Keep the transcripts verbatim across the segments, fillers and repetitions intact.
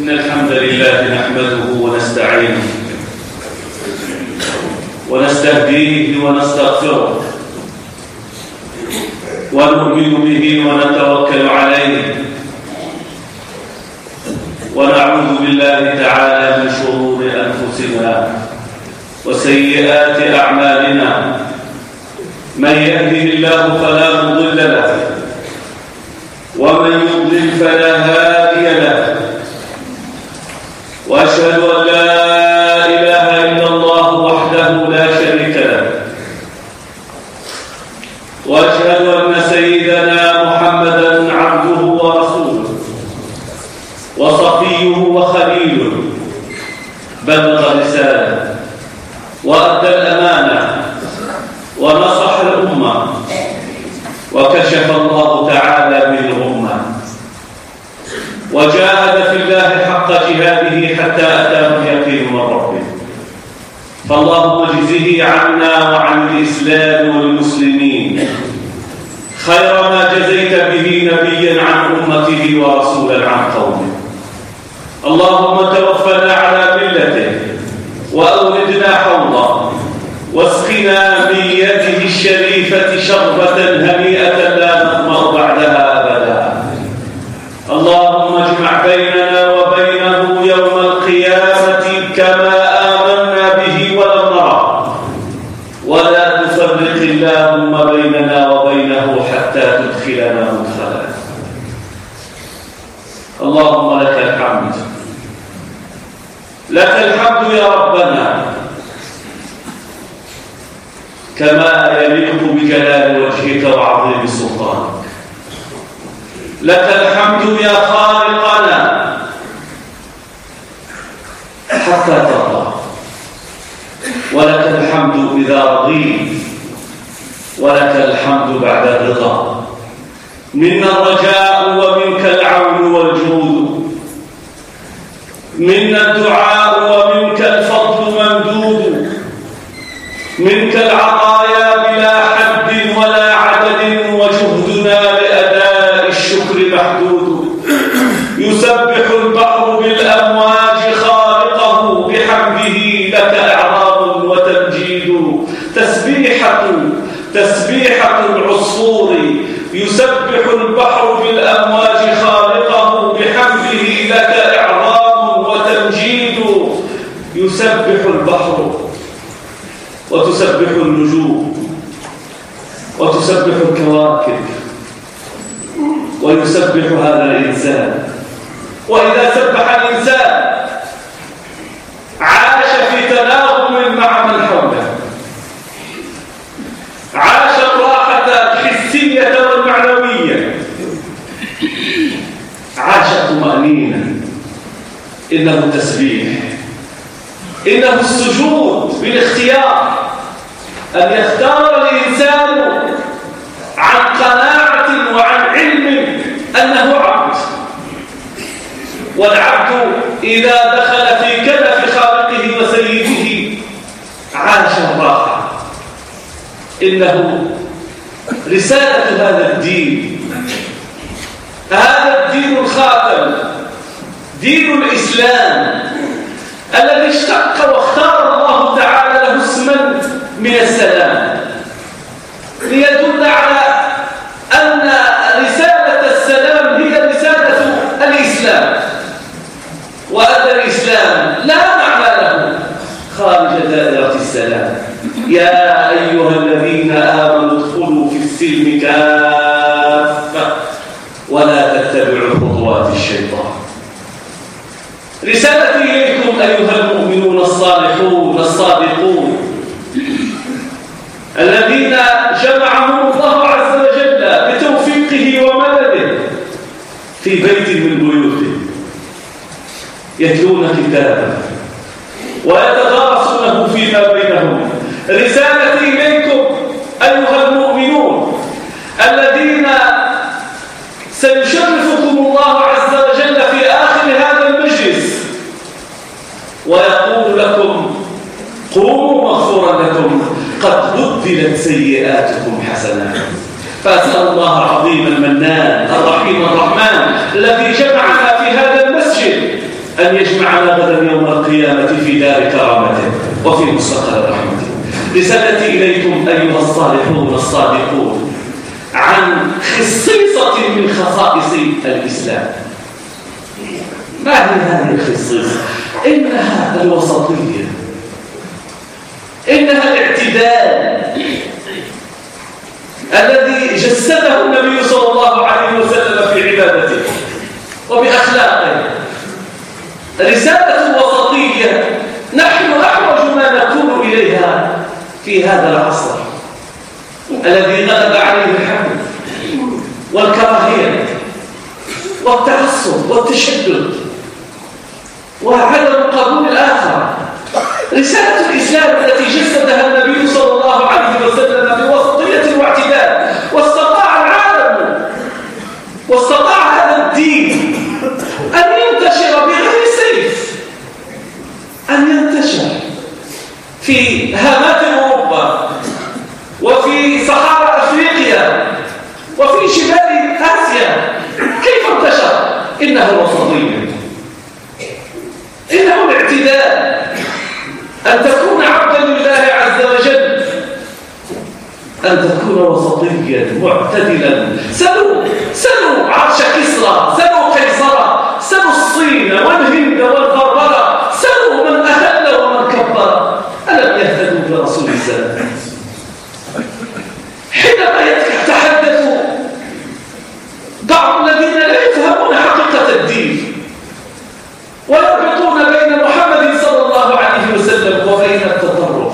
إن الحمد لله نحمده ونستعينه ونستهديه ونستغفره ونؤمن به ونتوكل عليه ونعوذ بالله تعالى من شرور أنفسنا وسيئات أعمالنا. من يهده الله فلا مضل له ومن يضلل فلا هادي له، وأشهد أن لا إله إلا الله وحده لا شريك له، وأشهد أن سيدنا محمدا عبده ورسوله وصفيه وخليله، بلغ الرسالة وأدى الأمانة ونصح الأمة وكشف الله تعالى به الغمة، وجاهد في الله حق جهاده حتى أتاه اليقين من ربه. فاللهم اجزه عنا وعن الإسلام والمسلمين خير ما جزيت به نبيا عن أمته ورسولا عن قومه. اللهم توفنا على ملته وأوردنا حوضه واسقنا من يده الشريفة شربة هنيئة لا نظمأ بعدها أبدا. اللهم اجمع بيننا وبينه يوم القيامة كما آمنا به ولم نره، ولا تفرق اللهم بيننا وبينه حتى تدخلنا مدخلا. اللهم لك الحمد، لك الحمد يا ربنا كما يليق بجلال وجهك وعظيم سلطانك. لك الحمد يا خالقنا حتى ترضى، ولك الحمد إذا رضيت، ولك الحمد بعد الرضا. منا الرجاء ومنك العون والجود، منا الدعاء ومنك الفضل ممدود، منك العطايا بلا حد ولا عدد، وجهدنا لأداء الشكر محدود. يسبح البحر بالأمواج خالقه بحمده، لك إعراب وتمجيد. تسبيحة تسبيحة العصفور، يسبح البحر بالأمواج خالقه بحمده، لك إعراب وتمجيد. يسبح البحر وتسبح النجوم وتسبح الكواكب ويسبح هذا الإنسان. وإذا سبح الإنسان عاش في تناغم مع من حوله، عاش الراحة الحسية والمعنوية، عاش طمأنينة. إنه تسبيح، إنه السجود بالاختيار، أن يختار الإنسان عن قناعة وعن علم أنه عبد. والعبد إذا دخل في كنف خالقه وسيده عاش الراحة. إنه رسالة هذا الدين، هذا الدين الخاتم، دين الإسلام الذي اشتق واختار الله تعالى له اسما من السلام، ليدل على أن رسالة السلام هي رسالة الإسلام، وأن الإسلام لا معنى له خارج دائرة السلام. يا أيها الذين آمنوا ادخلوا في السلم كافة ولا تتبعوا خطوات الشيطان. رسالتي إليكم أيها المؤمنون الصالحون الصادقون الذين جمعهم الله عز وجل بتوفيقه ومدده في بيت من بيوته، يتلون كتابه ويتدارسونه فيما بينهم. رسالتي إليكم أيها المؤمنون الذين سيشرفكم الله عز وجل في آخر هذا المجلس ويقول لكم قوموا مغفورا لكم قد بدلت سيئاتكم حسنات. فأسأل الله العظيم المنان الرحيم الرحمن الذي جمعنا في هذا المسجد أن يجمعنا غدا يوم القيامة في دار كرامته وفي مستقر رحمته. رسالتي إليكم أيها الصالحون الصادقون عن خصيصة من خصائص الإسلام. ما هي هذه الخصيصة؟ إنها الوسطية، إنها الاعتدال الذي جسده النبي صلى الله عليه وسلم في عبادته وبأخلاقه. رسالة الوسطية نحن أحوج ما نكون إليها في هذا العصر الذي غلب عليه الحمد والكراهية والتعصب والتشدد وعدم قبول الآخر. رسالة الإسلام التي جسدها النبي صلى الله عليه وسلم بوسطية واعتدال، واستطاع العالم واستطاع هذا الدين أن ينتشر بغير سيف، أن ينتشر في هامات أوروبا وفي صحراء أفريقيا وفي شمال آسيا. كيف انتشر؟ إنها الوسطية، إنه الاعتدال، أن تكون عبدا لله عز وجل، أن تكون وسطيا معتدلا. سلوا سلوا عرش كسرى، سلوا قيصر، سلوا الصين والهند والبربرة، سلوا من أهل ومن كبر، ألم يهتدوا برسول الله؟ حينما يتحدث بعض الذين لا يفهمون حقيقة الدين ويربطون بين محمد صلى الله عليه وسلم وبين التطرف،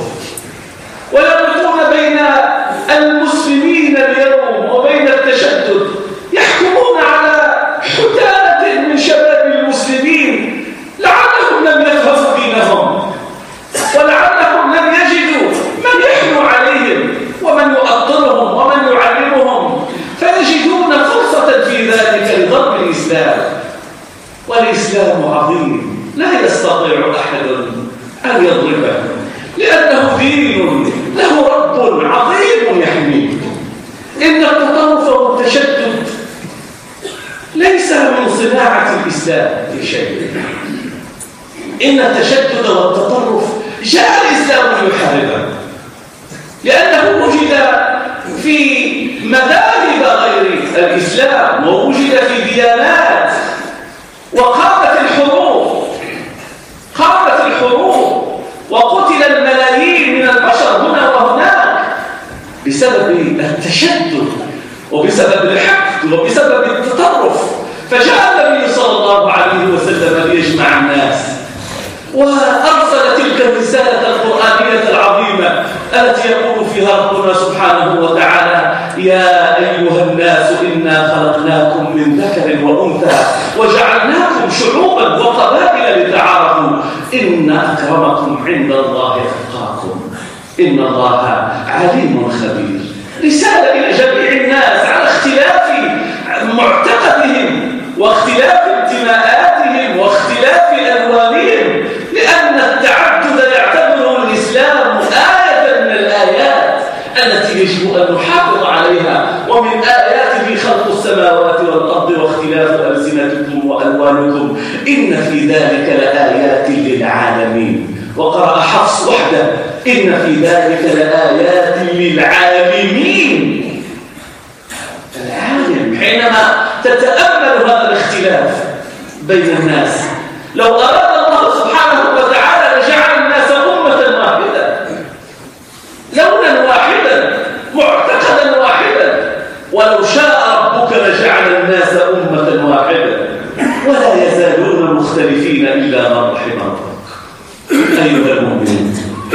ويربطون بين المسلمين اليوم وبين التشدد، يحكمون على حتالة من شباب المسلمين لعلهم لم يفهموا دينهم، ولعلهم لم يجدوا من يحنو عليهم ومن يؤطرهم ومن يعلمهم، فيجدون فرصة في ذلك لضرب الإسلام. والإسلام عظيم لا يستطيع أحد أن يضربه، لأنه دين له رب عظيم يحميه. إن التطرف والتشدد ليس من صناعة الإسلام في شيء. إن التشدد والتطرف جاء الإسلام ليحاربه، لأنه وجد في مذاهب غير الإسلام ووجد في ديانات، وقامت الحروب قامت الحروب وقتل الملايين من البشر هنا وهناك بسبب التشدد وبسبب الحقد وبسبب التطرف. فجاء النبي صلى الله عليه وسلم ليجمع الناس وأرسل تلك الرسالة القرآنية العظيمة التي يقول فيها ربنا سبحانه وتعالى: يا أيها الناس إنا خلقناكم من ذكر وأنثى وجعلناكم شعوبا وقبائل لتعارفوا إن أكرمكم عند الله أتقاكم إن الله عليم خبير. رسالة إلى جميع الناس على اختلاف معتقدهم واختلاف انتماءاتهم واختلاف ألوانهم، لأن التعدد يعتبره الإسلام آية من الآيات التي يجب أن نحافظ عليها. ومن آياته خلق السماوات والأرض واختلاف ألسنتكم وألوانكم إن في ذلك لآيات للعالمين. وقرأ حفص وحده: إن في ذلك لآيات للعالمين. العالم حينما تتأمل هذا الاختلاف بين الناس، لو أراد الله سبحانه وتعالى لجعل الناس أمة واحدة، لونا واحدا، معتقدا واحدا. ولو شاء ربك لجعل الناس أمة واحدة ولا يزالون مختلفين إلا من رحم ربك. أيها المؤمنون،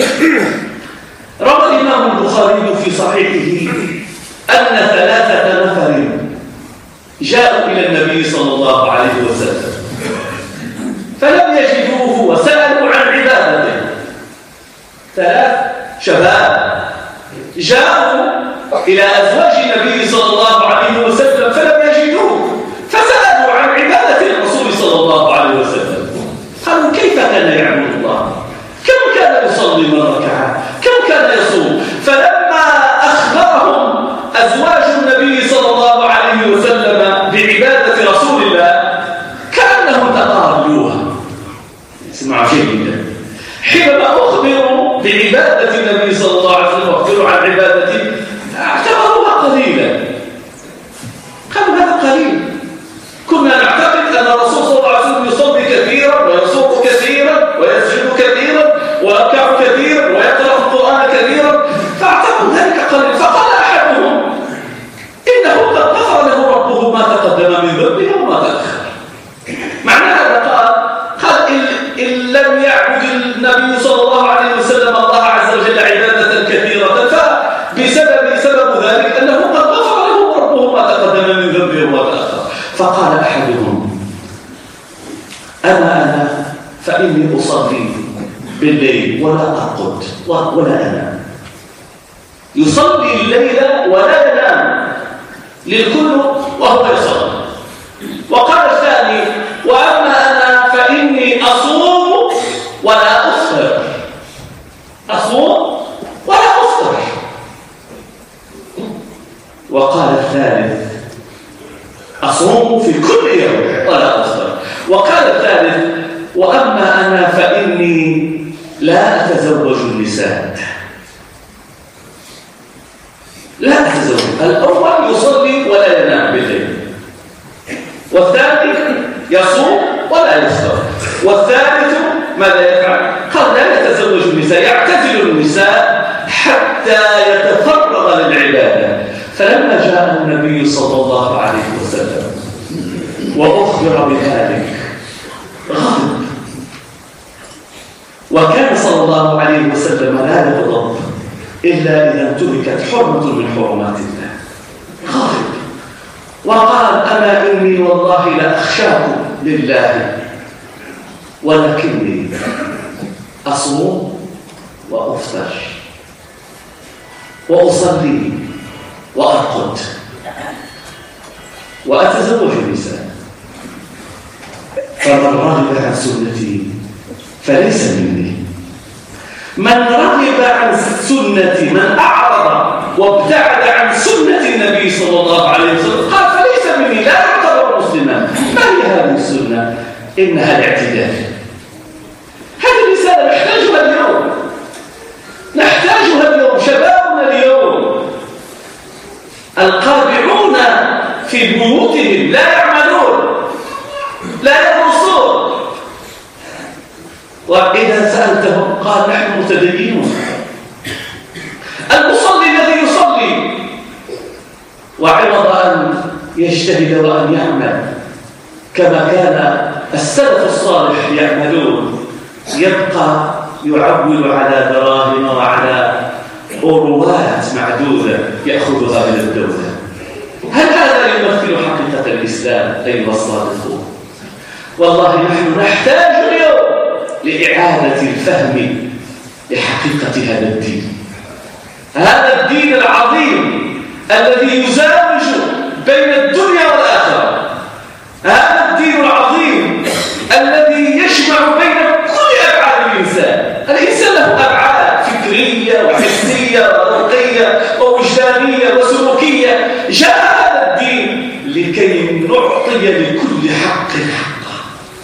روى الإمام البخاري في صحيحه أن ثلاثة نفر جاءوا إلى النبي صلى الله عليه وسلم فلم يجدوه وسألوا عن عبادته. ثلاث شباب جاءوا إلى أزواج النبي صلى الله عليه وسلم فلم يجدوه، فسألوا عن عبادة الرسول صلى الله عليه وسلم. قالوا: كيف كان يعبد الله؟ كم كان يصلي من ركعة؟ كم كان يصوم؟ فلما أخبرهم أزواج النبي صلى الله عليه وسلم بعبادة رسول الله كأنهم تقالوها عبادة النبي صلى الله عليه وسلم واختلوا عن عبادته اعتبروها قليلا. قالوا هذا قليل. كنا نعتقد أن الرسول صلى الله عليه وسلم يصلي كثيرا ويصوم كثيرا ويسجد كثيرا ويركع كثيرا ويقرأ القرآن كثيرا، فاعتبروا ذلك قليل. فقال أحدهم إنه قد غفر له ربه ما تقدم من ذنبه وما تأخر. معنى هذا قال قال إن, إن لم يعبد النبي صلى الله عليه وسلم الله عز وجل عبادة كثيرة فبسبب سبب ذلك أنه قد غفر له ربه ما تقدم من ذنبه وما تأخر. فقال أحدهم أما أنا فإني أصلي بالليل ولا أرقد ولا أنام. يصلي الليل ولا ينام للكل وهو يصلي. وقال الثاني وأما أنا فإني أصوم ولا أفطر. أصوم ولا أفطر. وقال الثالث أصوم في كل يوم ولا أفطر. وقال الثالث وأما أنا فإني لا أتزوج النساء. لا أتزوج. الأول يصلي ولا ينام بالليل، والثاني يصوم ولا يفطر، والثالث ماذا يفعل؟ قال لا يتزوج النساء، يعتزل النساء حتى يتفرغ للعبادة. فلما جاء النبي صلى الله عليه وسلم وأخبر بذلك غضب. وكان صلى الله عليه وسلم لا يغضب إلا إذا انتهكت حرمة من حرمات الله. غضب وقال أما إني والله لأخشاكم لله ولكني أصوم وأفطر وأصلي وأرقد وأتزوج النساء، فمن رغب عن سنتي فليس مني. من رغب عن سنتي، من أعرض وابتعد عن سنة النبي صلى الله عليه وسلم قال فليس مني، لا يعتبر مسلما. ما هي هذه السنة؟ إنها الاعتدال. هذه الرسالة نحتاجها اليوم، نحتاجها اليوم. شبابنا اليوم القابعون في بيوتهم لا يعملون لا يدرسون، وإذا سألتهم قال نحن متدينون. المصلي الذي يصلي وعوض أن يجتهد وأن يعمل كما كان السلف الصالح يعملون يبقى يعول على دراهم وعلى أوروات معدودة يأخذها من الدولة. هل هذا يمثل حقيقة الإسلام أيها الصادقون؟ والله نحن نحتاج اليوم لإعادة الفهم لحقيقة هذا الدين، هذا الدين العظيم الذي يزاوج بين الدنيا والآخرة، هذا الدين العظيم الذي يجمع بين كل أبعاد الإنسان. الإنسان له أبعاد فكرية وحسية وروحية ووجدانية وسلوكية. جاء هذا الدين لكي نعطي لكل حق حقه.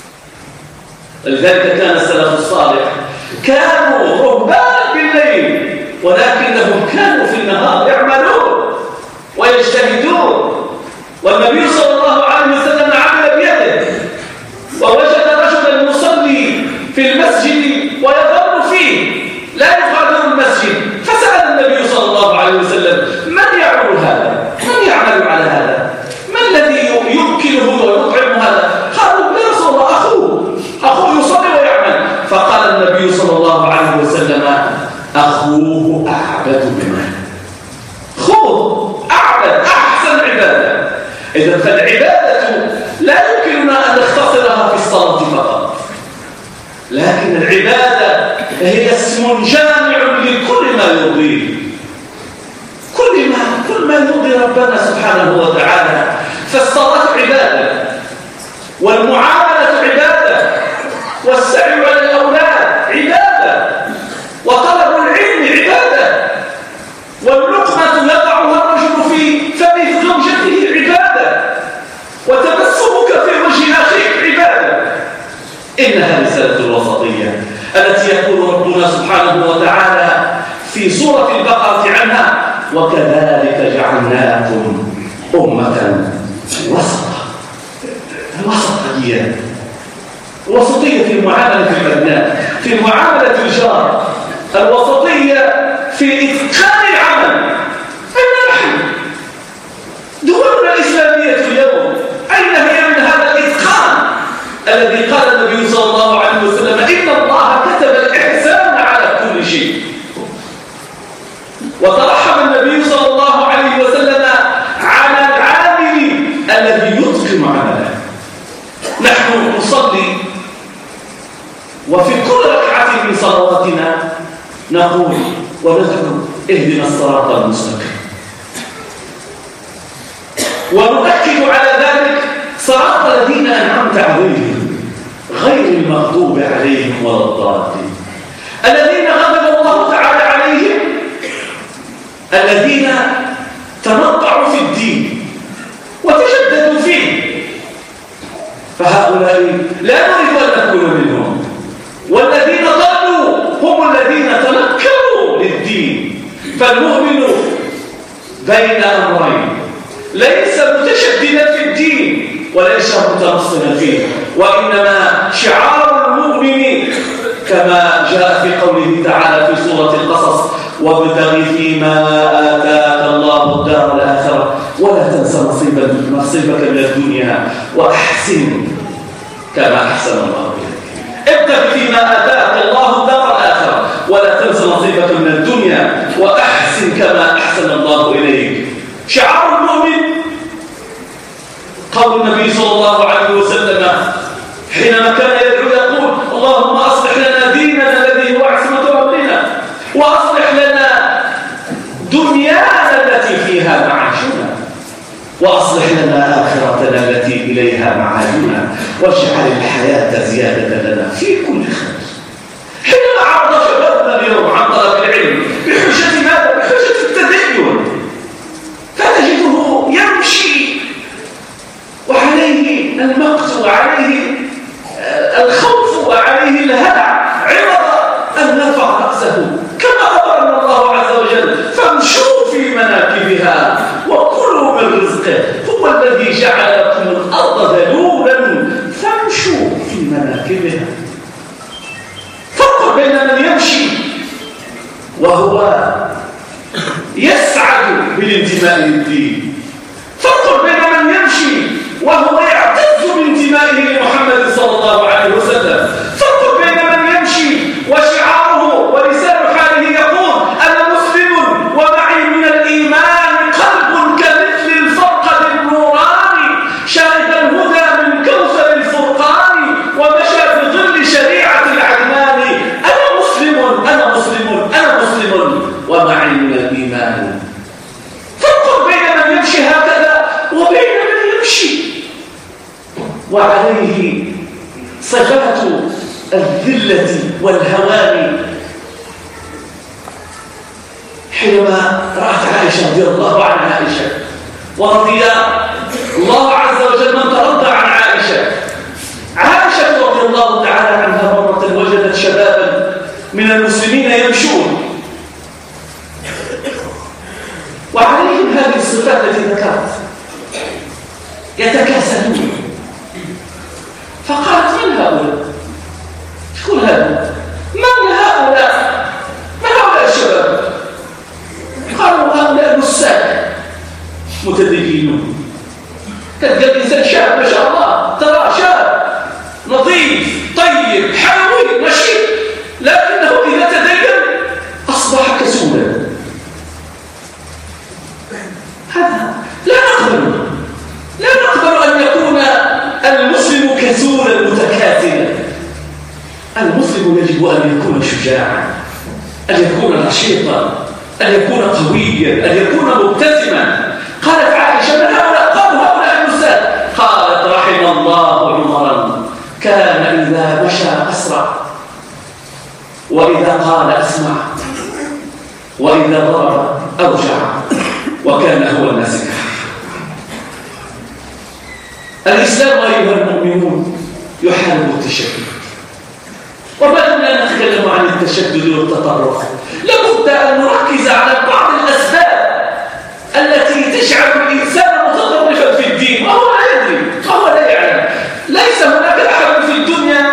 لذلك كان السلف الصالح كانوا رهبان بالليل ولكنهم كانوا في النهار يعملون ويجتهدون. والنبي صلى الله عليه وسلم عمل بيده ووجد رجلا يصلي في المسجد ويظل فيه لا يغادر المسجد، فسأل النبي صلى الله عليه وسلم من يعمل هذا؟ من يعمل على هذا؟ ما الذي يمكنه ويطعم هذا؟ قالوا يا رسول الله أخوه أخوه يصلي ويعمل. فقال النبي صلى الله عليه وسلم أخوه أعبد منه. أخوه أعبد أحسن عبادة. إذا فالعبادة لا يمكننا أن نختصرها في الصلاة فقط، لكن العبادة هي اسم جامع لكل ما يرضيه، كل ما كل ما يرضي ربنا سبحانه وتعالى. فالصلاة عبادة، والمعاملة عبادة، والسعي على الأولاد عبادة، وطلب العلم عبادة، واللقمة يضعها الرجل في فم زوجته عبادة، وتبسمك في وجه أخيك عبادة. إنها رسالة الوسطية. التي يقول ربنا سبحانه وتعالى في سورة البقرة عنها: وكذلك جعلناكم أمة وسطا. الوسطية الوسطية في معاملة الأبناء، في معاملة الجار، الوسطية في إتقان العمل. أين نحن؟ دولنا الإسلامية اليوم أين هي من هذا الإتقان الذي قال النبي صلى الله عليه وسلم: إن الله كتب الإحسان على كل شيء. وترحم النبي صلى الله عليه وسلم على العامل الذي يتقن عمله. نحن نصلي وفي كل ركعة من صلواتنا نقول وندعو: اهدنا الصراط المستقيم. ونؤكد على ذلك: صراط الذين أنعمت عليهم غير المغضوب عليهم ولا الضالين. الذين غضب الله تعالى عليهم الذين تنطعوا في الدين وتشددوا فيه، فهؤلاء لا نريد أن نكون منهم. والذين ضلوا هم الذين تنكروا للدين. فالمؤمن بين أمرين: ليس متشددا في الدين وليس متنصلا فيه، وإنما شعار المؤمن كما جاء في قوله تعالى في سورة القصص: وابتغ فيما آتاك الله الدار الآخرة ولا تنس نصيبك من الدنيا وأحسن كما أحسن الله إليك. ابتغ فيما آتاك الله الدار الآخرة ولا تنس نصيبك من الدنيا وأحسن كما أحسن الله إليك. شعار المؤمن قول النبي صلى الله عليه وسلم حينما كان يدعو يقول: اللهم أصلح لنا ديننا الذي هو عصمة أمرنا، وأصلح لنا دنيانا التي فيها معاشنا، وأصلح لنا آخرتنا التي إليها معادنا، واجعل الحياة زيادة لنا في كل خير. حينما عرض شبابنا اليوم عن طلب العلم بحجة ماذا؟ بحجة التدين، فتجده يمشي وعليه المقت وعليه الخوف وعليه الهلع عوض أن نرفع رأسه، كما أمرنا الله عز وجل: فامشوا في مناكبها وكلوا من رزقه، هو الذي جعل لكم الأرض ذلولا فامشوا في مناكبها. فرق بين من يمشي وهو يسعد بالانتماء للدين، فرق بين من يمشي وهو يعتز بانتمائه لمحمد صلى الله عليه وسلم، فرق بين من يمشي وشعاره ولسان حاله يقول: أنا مسلم ومعي من الإيمان قلب كمثل الفرقد النوراني، شارب الهدى من كوثر الفرقان، ومشى في ظل شريعة العدنان. أنا مسلم أنا مسلم أنا مسلم ومعي من الإيمان. فرق بين من يمشي هكذا وبين من يمشي وعليه صفات الذلة والهوان. حينما رأت عائشة رضي الله عن عائشة، ورضي الله عز وجل من ترضى عن عائشة، عائشة رضي الله تعالى عنها مرة وجدت شبابا من المسلمين يمشون وعليهم هذه الصفات التي ذكرت، يتكاسلون. فقالت: من هؤلاء؟ شكون هؤلاء؟ من هؤلاء؟ من هؤلاء الشباب؟ قالوا: هؤلاء نساك متدينون. تلقى الإنسان شاب ما شاء الله، ترى شاب نظيف طيب حيوي نشيط، لكنه إذا تدين أصبح كسولا. هذا لا نقبل لا نقبل أن يكون المسلم كسولا متكاسلا. المسلم يجب أن يكون شجاعا، أن يكون نشيطا، أن يكون قويا، أن يكون مبتسما. قالت عائشة: من هؤلاء؟ قالوا: هؤلاء النساء. قالت: رحم الله عمرا كان إذا مشى أسرع، وإذا قال أسمع، وإذا ضرب أوجع، وكان هو الناس. الإسلام أيها المؤمنون يحارب التشدد، وما لا نختلف نتكلم عن التشدد والتطرف لابد أن نركز على بعض الأسباب التي تجعل الإنسان متطرفا في الدين وهو لا يدري وهو لا يعلم. ليس هناك أحد في الدنيا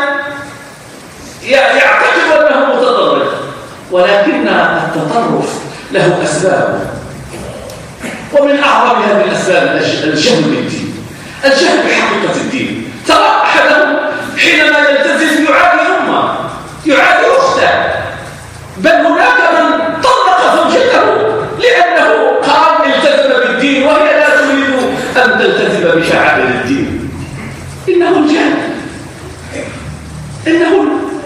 يعتقد أنه متطرف، ولكن التطرف له أسباب، ومن أعظم هذه الأسباب الجهل بالدين، الجهل بحقيقة الدين. ترى أحدهم حينما يلتزم يعادي أمه، يعادي أخته، بل هناك من طلق زوجته لأنه قال التزم بالدين وهي لا تريد أن تلتزم بشعائر الدين. إنه الجهل، إنه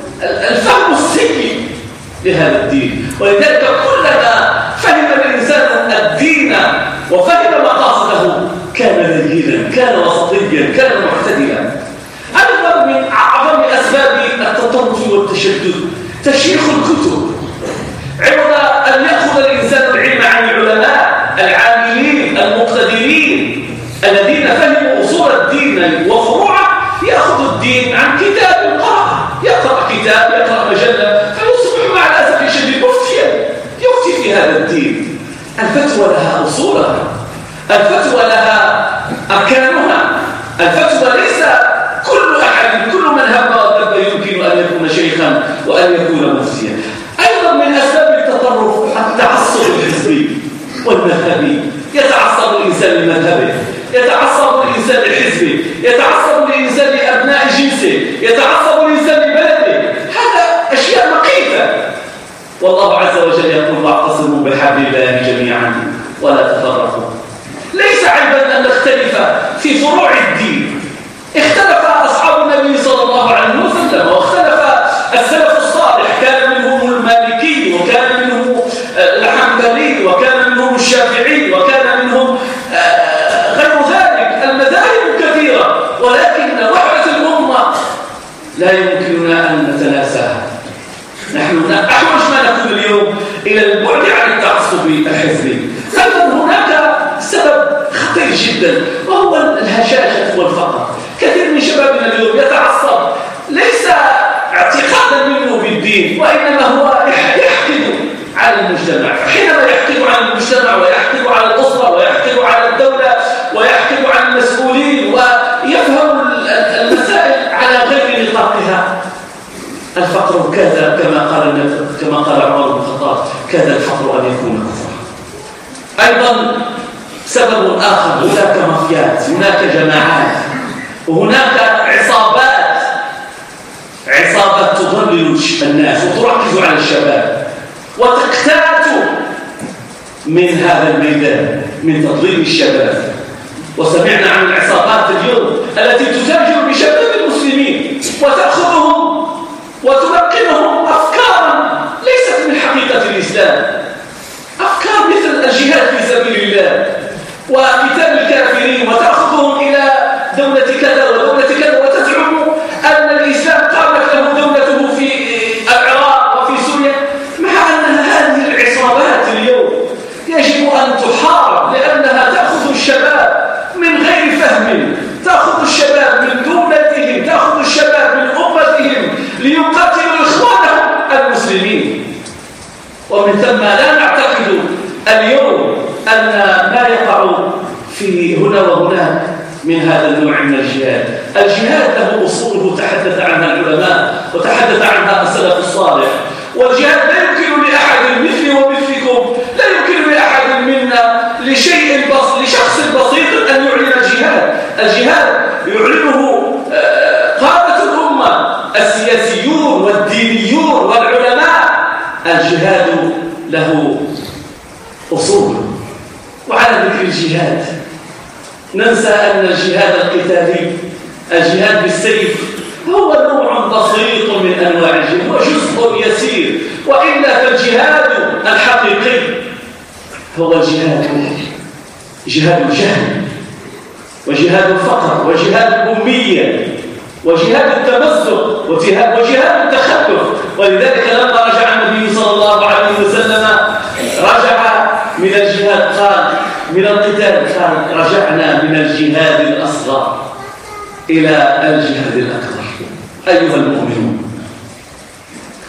الفهم السيء لهذا الدين. ولذلك كلما فهم الإنسان الدين وفهم مقاصده كان لينا، كان وسطيا، كان معتدلا. أيضا من أعظم أسباب التطرف والتشدد تشيخ الكتب. عوض أن يأخذ الإنسان العلم عن العلماء العاملين المقتدرين الذين فهموا أصول الدين وفروعه، يأخذ الدين عن كتاب قرأ، يقرأ كتاب، يقرأ مجلة، فيصبح مع الأسف الشديد مفتيا يفتي في هذا الدين. الفتوى لها أصولها، الفتوى لها أركانها، الفتوى ليس كل أحد، كل من هم ودب يمكن أن يكون شيخا وأن يكون مفتيا. أيضا من أسباب التطرف التعصب الحزبي والمذهبي. يتعصب الإنسان لمذهبه، يتعصب الإنسان لحزبه، يتعصب الإنسان لأبناء جنسه، يتعصب الإنسان لبلده. هذا أشياء مقيتة. والله عز وجل يقول: واعتصموا بحبل الله جميعا ولا تفرقوا. ليس عيبا أن نختلف في فروع الدين. اختلف أصحاب النبي صلى الله عليه وسلم، واختلف السلف الصالح، كان منهم المالكي وكان منهم الحنبلي وكان منهم الشافعي وكان منهم غير ذلك، المذاهب كثيرة، ولكن وحدة الأمة لا يمكننا أن نتناساها. نحن أحوج ما نكون اليوم إلى البعد عن التعصب الحزبي. أيضا هناك سبب خطير جدا وهو الهشاشة والفقر. كثير من شبابنا اليوم يتعصب ليس اعتقادا منه بالدين، وإنما هو يحقد على المجتمع. حينما يحقد على المجتمع ويحقد على الأسرة ويحقد على الدولة ويحقد على المسؤولين ويفهم المسائل على غير نطاقها. الفقر كذا كما قال كما قال عمر بن الخطاب: كذا الفقر أن يكون كفرا. أيضا سبب آخر: هناك مافيات، هناك جماعات، وهناك عصابات، عصابات تضلل الناس وتركز على الشباب وتقتات من هذا الميدان من تضليل الشباب. وسمعنا عن العصابات اليوم التي تتاجر بشباب المسلمين وتأخذهم وتلقنهم أفكارا ليست من حقيقة الإسلام، أفكار مثل الجهاد في سبيل الله وقتال الكافرين، وتأخذهم إلى دولة كذا ودولة كذا، وتزعم أن الإسلام قامت له دولته في العراق وفي سوريا، مع أن هذه العصابات اليوم يجب أن تحارب، لأنها تأخذ الشباب من غير فهم، تأخذ الشباب من دولتهم، تأخذ الشباب من أمتهم ليقاتلوا إخوانهم المسلمين. ومن ثم لا نعتقد اليوم أن ما يقع في هنا وهناك من هذا النوع من الجهاد. الجهاد له أصوله تحدث عنها العلماء وتحدث عنها السلف الصالح، والجهاد لا يمكن لأحد مثلي ومثلكم، لا يمكن لأحد منا لشيء بسيط، لشخص بسيط أن يعلن الجهاد. الجهاد يعلنه قادة الأمة، السياسيون والدينيون والعلماء. الجهاد له أصول. وعلى ذكر الجهاد ننسى أن الجهاد القتالي، الجهاد بالسيف، هو نوع بسيط من أنواع الجهاد، هو جزء يسير، وإلا فالجهاد الحقيقي هو جهاد جهاد الجهل وجهاد الفقر وجهاد الأمية وجهاد التمزق وجهاد التخلف. ولذلك لما رجع النبي صلى الله عليه وسلم رجع من الجهاد قال من القتال قال: رجعنا من الجهاد الأصغر إلى الجهاد الأكبر. أيها المؤمنون،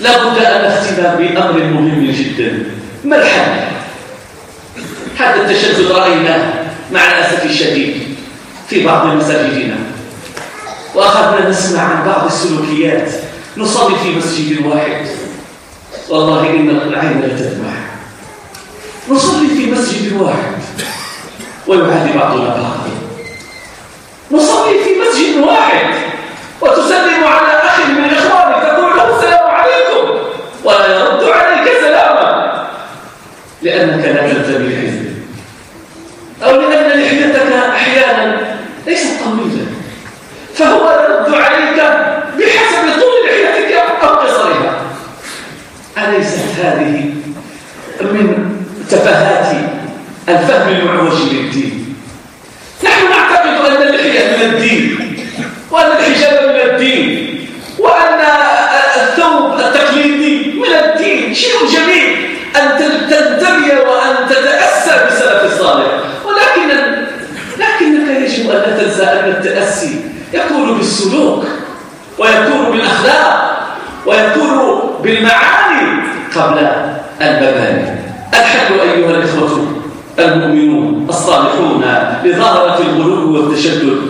لابد أن نختم بأمر مهم جدا. ما الحل؟ هذا التشدد رأيناه مع الأسف الشديد في بعض مساجدنا، وأخذنا نسمع عن بعض السلوكيات. نصلي في مسجد واحد، والله إن العين لا تدمع. نصلي في مسجد واحد ويعادي بعضنا بعضا. نصلي في مسجد واحد وتسلم على أخ من إخوانك تقول له السلام عليكم ولا يرد عليك سلاما، لأنك لا تنتمي لحزب، أو لأن لحيتك أحيانا ليست طويلة فهو يرد عليك بحسب طول لحيتك أو قصرها. أليست هذه من تفاهات الفهم المعوج للدين؟ نحن نعتقد أن اللحية من الدين، وأن الحجاب من الدين، وأن الثوب التقليدي من الدين. شيء جميل أن تنتمي وأن تتأسى بسلف الصالح، ولكن لكنك يجب أن لا تنسى أن التأسي يكون بالسلوك، ويكون بالأخلاق، ويكون بالمعاني قبل المباني. الحل أيها الإخوة المؤمنون الصالحون لظاهرة الغلو والتشدد،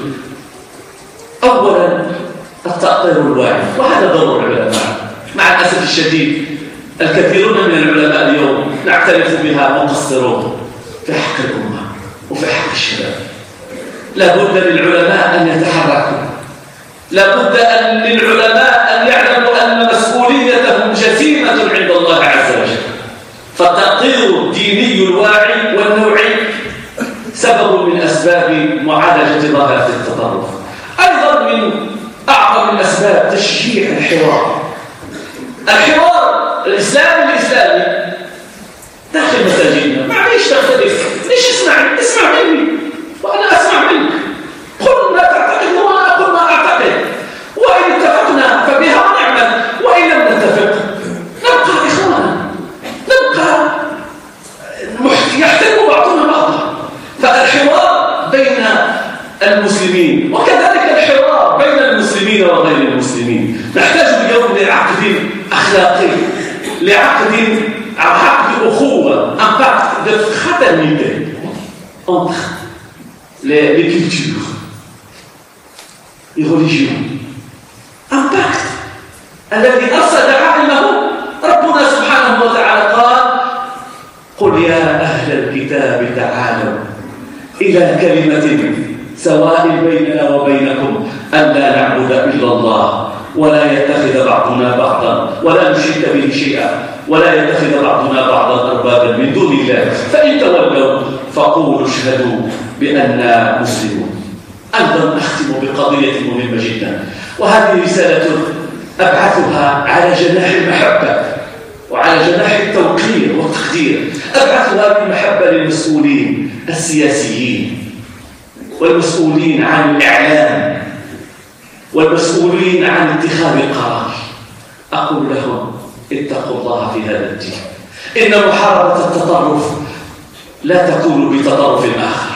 أولا التأطير الواعي، وهذا دور العلماء. مع الأسف الشديد الكثيرون من العلماء اليوم نعترف بها مقصرون في حق الأمة وفي حق الشباب. لابد للعلماء أن يتحركوا، لابد أن للعلماء أن يعلموا أن مسؤوليتهم جسيمة عند الله عز وجل. فالتأطير الديني الواعي والنوعي سبب من أسباب معالجة ظاهرة التطرف. أيضا من أعظم الأسباب تشجيع الحوار. الحوار الإسلامي الإسلامي داخل مساجدنا. معليش تختلف، ليش اسمع اسمع مني وأنا أسمع منك. قل ما تعتقد وأنا أقول ما أعتقد، وإن اتفقنا فبها ونعمل، وإن لم نتفق نبقى إخوانا، نبقى يحترم بعضنا بعضا. فالحوار بين المسلمين وكذلك الحوار بين المسلمين وغير المسلمين. نحتاج اليوم لعقد أخلاقي، لعقد عقد أخوة، un pacte de fraternité entre les, les cultures, les religions. Un pacte الذي أرسل عالمه ربنا سبحانه وتعالى قال: قل يا أهل الكتاب تعالوا إلى كلمة سواء بيننا وبينكم ألا نعبد إلا الله ولا يتخذ بعضنا بعضا ولا نشرك به شيئا ولا يتخذ بعضنا بعضا أربابا من دون الله فإن تولوا فقولوا اشهدوا بأننا مسلمون. أيضا أختم بقضية مهمة جدا، وهذه رسالة أبعثها على جناح المحبة وعلى جناح التوقير والتقدير. أبعث هذه المحبة للمسؤولين السياسيين والمسؤولين عن الإعلام والمسؤولين عن اتخاذ القرار. أقول لهم: اتقوا الله في هذا الدين. إن محاربة التطرف لا تكون بتطرف آخر.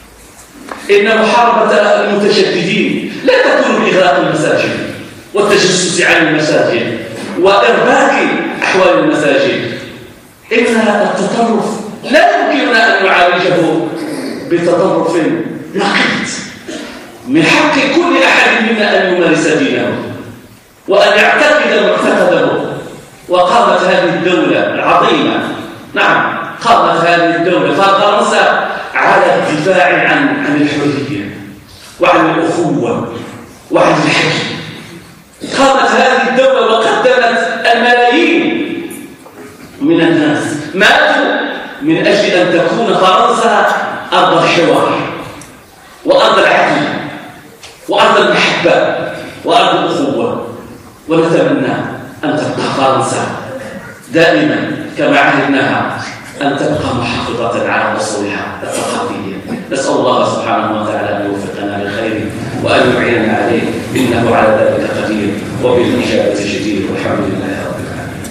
إن محاربة المتشددين لا تكون بإغلاق المساجد والتجسس عن المساجد وإرباك أحوال المساجد. إن التطرف لا يمكننا أن نعالجه بتطرف نقد. من حق كل أحد منا أن يمارس دينه وأن يعتقد معتقده. وقامت هذه الدولة العظيمة، نعم قامت هذه الدولة فرنسا على الدفاع عن عن الحرية وعن الأخوة وعن الحق. قامت هذه الدولة وقدمت الملايين من الناس ماتوا من أجل أن تكون فرنسا أرض الحوار وأرض العدل وأرض المحبة وأرض الأخوة. ونتمنى أن تبقى فرنسا دائما كما عهدناها أن تبقى محافظة على أصولها الثقافية. نسأل الله سبحانه وتعالى أن يوفقنا للخير وأن يعيننا عليه، إنه على ذلك قدير وبالإجابة جدير، والحمد لله رب العالمين.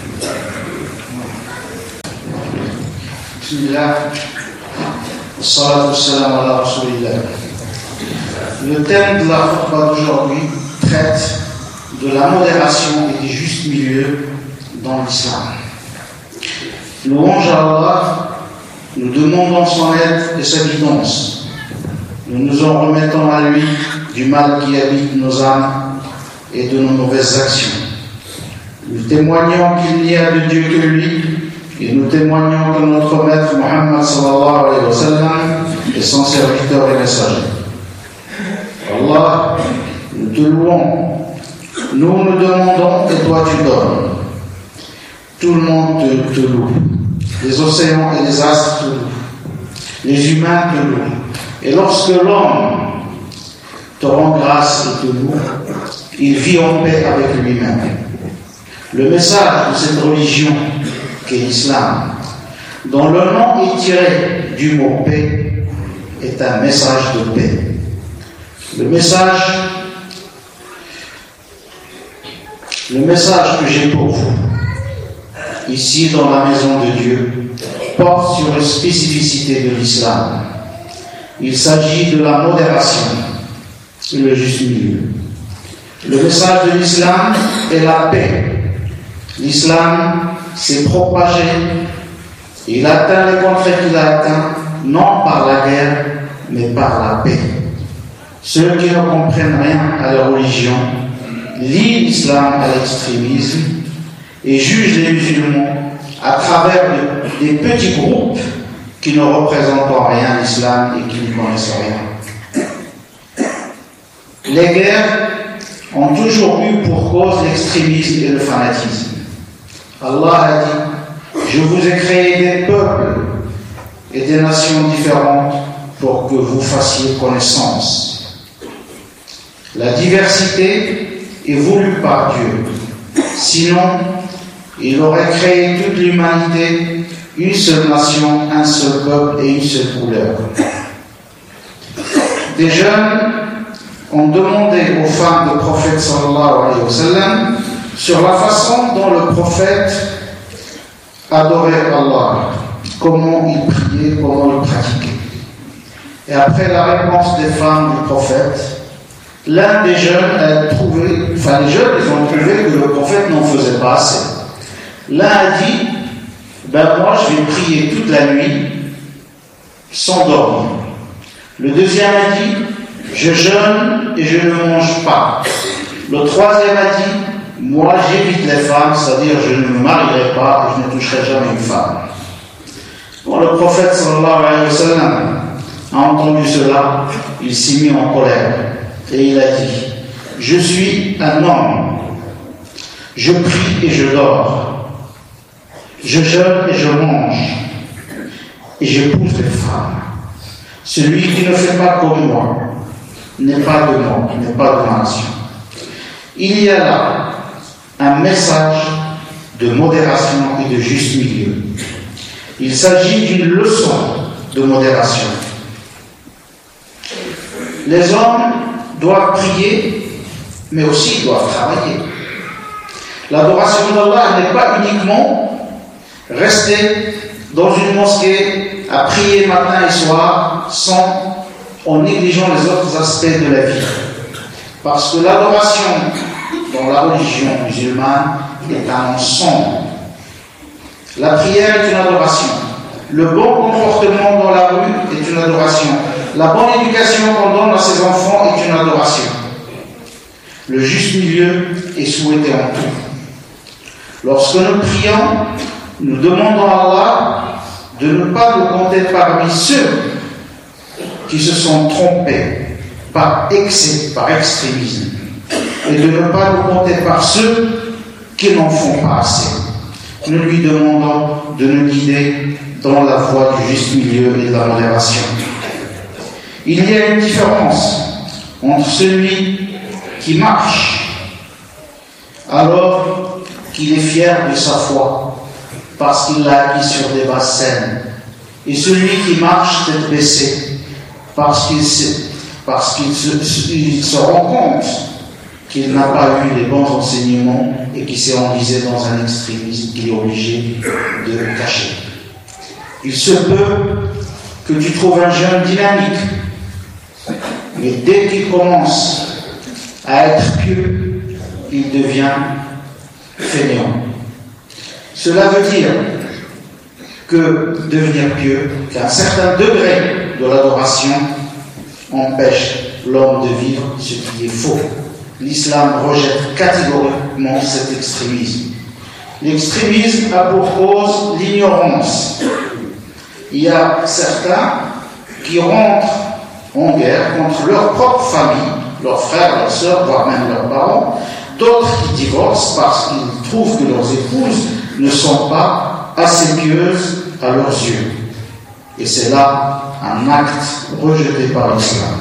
بسم الله والصلاة والسلام على رسول الله. Le thème de la khutbah d'aujourd'hui traite de la modération et du juste milieu dans l'islam. Louange à Allah, nous demandons son aide et sa guidance. Nous nous en remettons à lui du mal qui habite nos âmes et de nos mauvaises actions. Nous témoignons qu'il n'y a de Dieu que lui, et nous témoignons que notre maître Muhammad sallallahu alayhi wa sallam est son serviteur et messager. Allah, nous te louons. Nous nous demandons et toi tu donnes. Tout le monde te, te loue. Les océans et les astres te louent. Les humains te louent. Et lorsque l'homme te rend grâce et te loue, il vit en paix avec lui-même. Le message de cette religion qu'est l'islam, dont le nom est tiré du mot paix, est un message de paix. Le message, le message que j'ai pour vous, ici dans la maison de Dieu, porte sur une spécificité de l'islam. Il s'agit de la modération et le juste milieu. Le message de l'islam est la paix. L'islam s'est propagé, il atteint les contrées qu'il a atteints, non par la guerre, mais par la paix. Ceux qui ne comprennent rien à la religion lient l'islam à l'extrémisme et jugent les musulmans à travers des petits groupes qui ne représentent en rien l'islam et qui ne connaissent rien. Les guerres ont toujours eu pour cause l'extrémisme et le fanatisme. Allah a dit: je vous ai créé des peuples et des nations différentes pour que vous fassiez connaissance. La diversité est voulue par Dieu. Sinon, il aurait créé toute l'humanité, une seule nation, un seul peuple et une seule couleur. Des jeunes ont demandé aux femmes du prophète sallallahu alayhi wa sallam sur la façon dont le prophète adorait Allah, comment il priait, comment il pratiquait. Et après la réponse des femmes du prophète, l'un des jeunes a trouvé, enfin les jeunes ils ont trouvé que le prophète n'en faisait pas assez. L'un a dit: ben moi je vais prier toute la nuit sans dormir. Le deuxième a dit: je jeûne et je ne mange pas. Le troisième a dit: moi j'évite les femmes, c'est-à-dire je ne me marierai pas et je ne toucherai jamais une femme. Bon, le prophète sallallahu alayhi wa sallam a entendu cela, il s'est mis en colère et il a dit: je suis un homme, je prie et je dors, je jeûne et je mange et j'épouse les femmes. Celui qui ne fait pas comme moi n'est pas de moi, n'est pas de ma nation. Il y a là un message de modération et de juste milieu. Il s'agit d'une leçon de modération. Les hommes doivent prier, mais aussi doivent travailler. L'adoration d'Allah n'est pas uniquement rester dans une mosquée à prier matin et soir sans, en négligeant les autres aspects de la vie. Parce que l'adoration dans la religion musulmane est un ensemble. La prière est une adoration. Le bon comportement dans la rue est une adoration. La bonne éducation qu'on donne à ses enfants est une adoration. Le juste milieu est souhaité en tout. Lorsque nous prions, nous demandons à Allah de ne pas nous compter parmi ceux qui se sont trompés par excès, par extrémisme, et de ne pas nous compter par ceux qui n'en font pas assez. Nous lui demandons de nous guider dans la voie du juste milieu et de la modération. Il y a une différence entre celui qui marche alors qu'il est fier de sa foi parce qu'il l'a acquis sur des bases saines, et celui qui marche tête baissée parce qu'il se, parce qu'il se, il se rend compte qu'il n'a pas eu les bons enseignements et qui s'est enlisé dans un extrémisme qu'il est obligé de cacher. Il se peut que tu trouves un jeune dynamique, mais dès qu'il commence à être pieux, il devient fainéant. Cela veut dire que devenir pieux, qu'un certain degré de l'adoration empêche l'homme de vivre ce qui est faux. L'islam rejette catégoriquement cet extrémisme. L'extrémisme a pour cause l'ignorance. Il y a certains qui rentrent en guerre contre leur propre famille, leurs frères, leurs sœurs, voire même leurs parents. D'autres qui divorcent parce qu'ils trouvent que leurs épouses ne sont pas assez pieuses à leurs yeux. Et c'est là un acte rejeté par l'islam.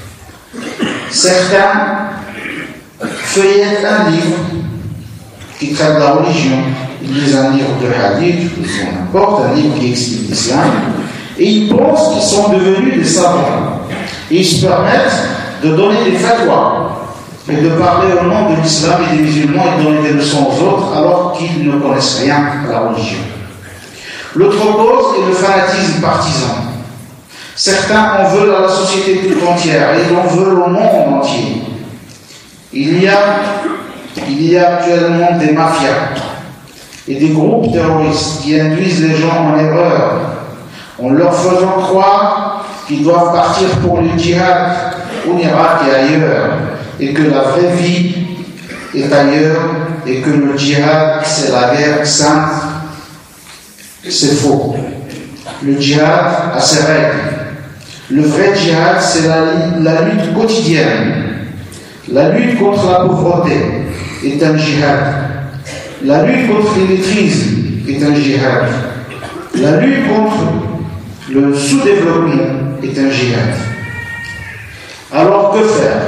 Certains feuillettent un livre qui traite de la religion, ils lisent un livre de hadith, ou n'importe, un livre qui explique l'islam, et ils pensent qu'ils sont devenus des savants. Et ils se permettent de donner des fatwas et de parler au nom de l'islam et des musulmans et de donner des leçons aux autres alors qu'ils ne connaissent rien à la religion. L'autre cause est le fanatisme partisan. Certains en veulent à la société toute entière et ils en veulent au monde entier. Il y a, il y a actuellement des mafias et des groupes terroristes qui induisent les gens en erreur en leur faisant croire qu'ils doivent partir pour le djihad en Irak et ailleurs, et que la vraie vie est ailleurs, et que le djihad c'est la guerre sainte. C'est faux. Le djihad a ses règles. Le vrai djihad, c'est la, la lutte quotidienne. La lutte contre la pauvreté est un djihad. La lutte contre l'illettrisme est un djihad. La lutte contre le sous-développement est un djihad. Alors que faire?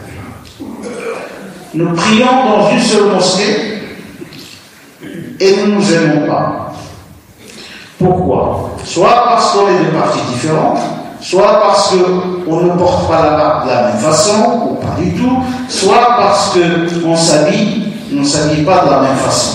Nous prions dans une seule mosquée et nous ne nous aimons pas. Pourquoi? Soit parce qu'on est de partis différents, soit parce qu'on ne porte pas la barbe de la même façon, ou pas du tout, soit parce qu'on s'habille, on ne s'habille pas de la même façon.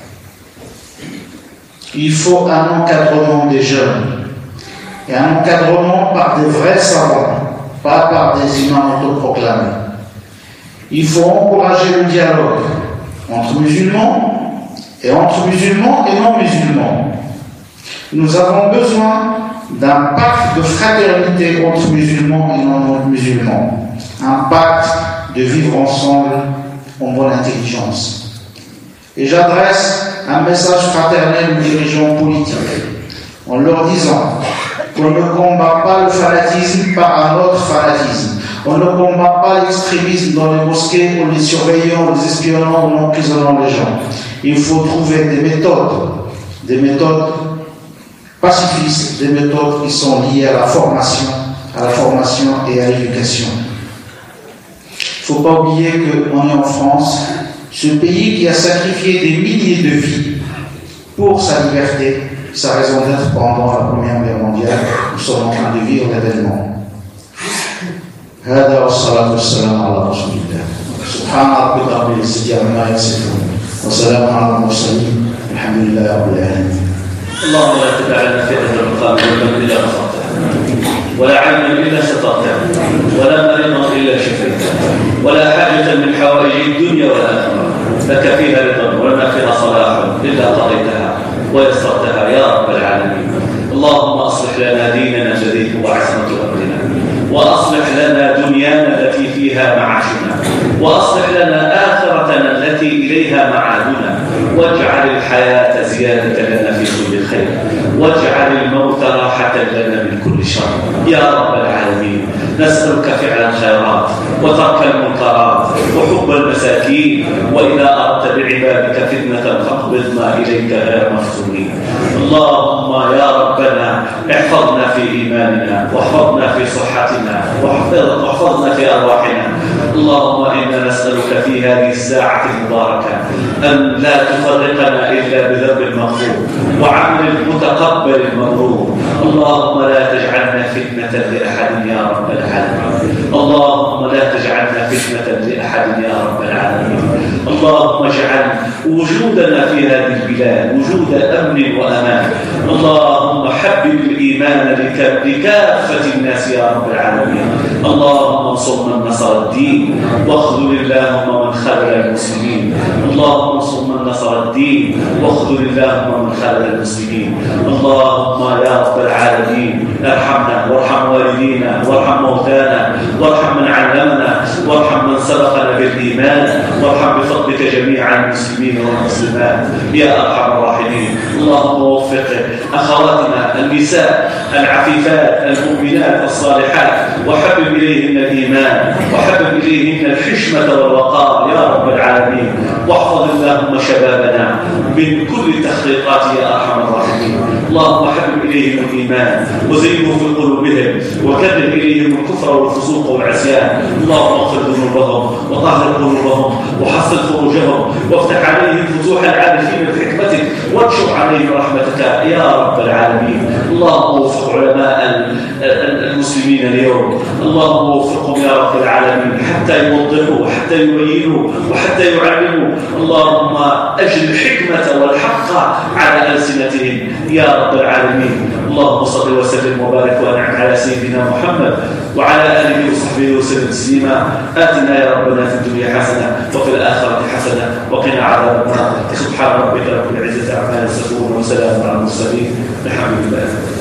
Il faut un encadrement des jeunes, et un encadrement par des vrais savants, pas par des imams autoproclamés. Il faut encourager le dialogue entre musulmans, et entre musulmans et non musulmans. Nous avons besoin d'un pacte de fraternité entre musulmans et non musulmans, un pacte de vivre ensemble en bonne intelligence. Et j'adresse un message fraternel aux dirigeants politiques en leur disant qu'on ne combat pas le fanatisme par un autre fanatisme. On ne combat pas l'extrémisme dans les mosquées en les surveillant, en les espionnant, en emprisonnant les gens. Il faut trouver des méthodes, des méthodes pacifistes, des méthodes qui sont liées à la formation, à la formation et à l'éducation. Il ne faut pas oublier qu'on est en France, ce pays qui a sacrifié des milliers de vies pour sa liberté, sa raison d'être pendant la Première Guerre mondiale. Nous sommes en train de vivre l'événement. هذا والصلاة والسلام على رسول الله سبحان ربك رب العزة عما يصفون وسلام على المرسلين الحمد لله رب العالمين. اللهم لا تدع لنا في هذا المقام ذنبا الا غفرته ولا عيبا الا سترته ولا مريضا الا شفيته ولا حاجة من حوائج الدنيا والاخره لك فيها رضا ولنا فيها صلاح الا قضيتها ويسرتها يا رب العالمين. اللهم اصلح لنا ديننا الجديد وعصمة امرنا، واصلح لنا دنيانا التي فيها معاشنا، واصلح لنا اخرتنا التي اليها معادنا، واجعل الحياة زيادة لنا في كل خير، واجعل الموت راحة لنا من كل شر يا رب العالمين. نسألك فعل الخيرات وترك المنكرات وحب المساكين، وإذا أردت بعبادك فتنة فاقبضنا إليك غير مفتونين. اللهم يا ربنا احفظنا في إيماننا واحفظنا في صحتنا واحفظنا في أرواحنا. اللهم إنا نسألك في هذه الساعة المباركة أن لا تفرقنا إلا بذنب مغفور وعمل متقبل مبرور. اللهم لا تجعلنا فتنة لأحد يا رب العالمين. اللهم لا تجعلنا فتنة لأحد يا رب العالمين. اللهم اجعل وجودنا في هذه البلاد وجود أمن وأمان. اللهم حبب الإيمان لكافة الناس يا رب العالمين. اللهم انصر من نصر الدين واخذل اللهم من خذل المسلمين. اللهم انصر من نصر الدين الدين، واخذل اللهم من خالد المسلمين. اللهم يا رب العالمين ارحمنا وارحم والدينا وارحم موتانا وارحم من علمنا وارحم من سبقنا بالإيمان، وارحم بفضلك جميع المسلمين والمسلمات يا أرحم الراحمين. اللهم وفق أخواتنا النساء العفيفات المؤمنات الصالحات، وحبب إليهن الإيمان وحبب إليهن الحشمة والوقار يا رب العالمين. واحفظ اللهم شبابنا من كل التخطيطات يا أرحم الراحمين. اللهم حبب إليهم الإيمان وزينه في قلوبهم، وكرر إليهم الكفر والفسوق والعصيان. اللهم اغفر ذنوبهم وطهر قلوبهم وحصن فروجهم، وافتح عليهم فتوح العارفين بحكمتك، وانشر عليهم رحمتك يا رب العالمين. اللهم وفق علماء المسلمين اليوم، اللهم وفقهم يا رب العالمين حتى يوضحوا وحتى يبينوا وحتى يعلموا. اللهم أجل الحكمة والحق على ألسنتهم يا رب العالمين. اللهم صل وسلم وبارك وانعم على سيدنا محمد وعلى آله وصحبه وسلم تسليما. آتنا يا ربنا في الدنيا حسنة وفي الآخرة حسنة وقنا عذاب النار. سبحان ربك رب العزة عما يصفون وسلام على المرسلين. الحمد لله.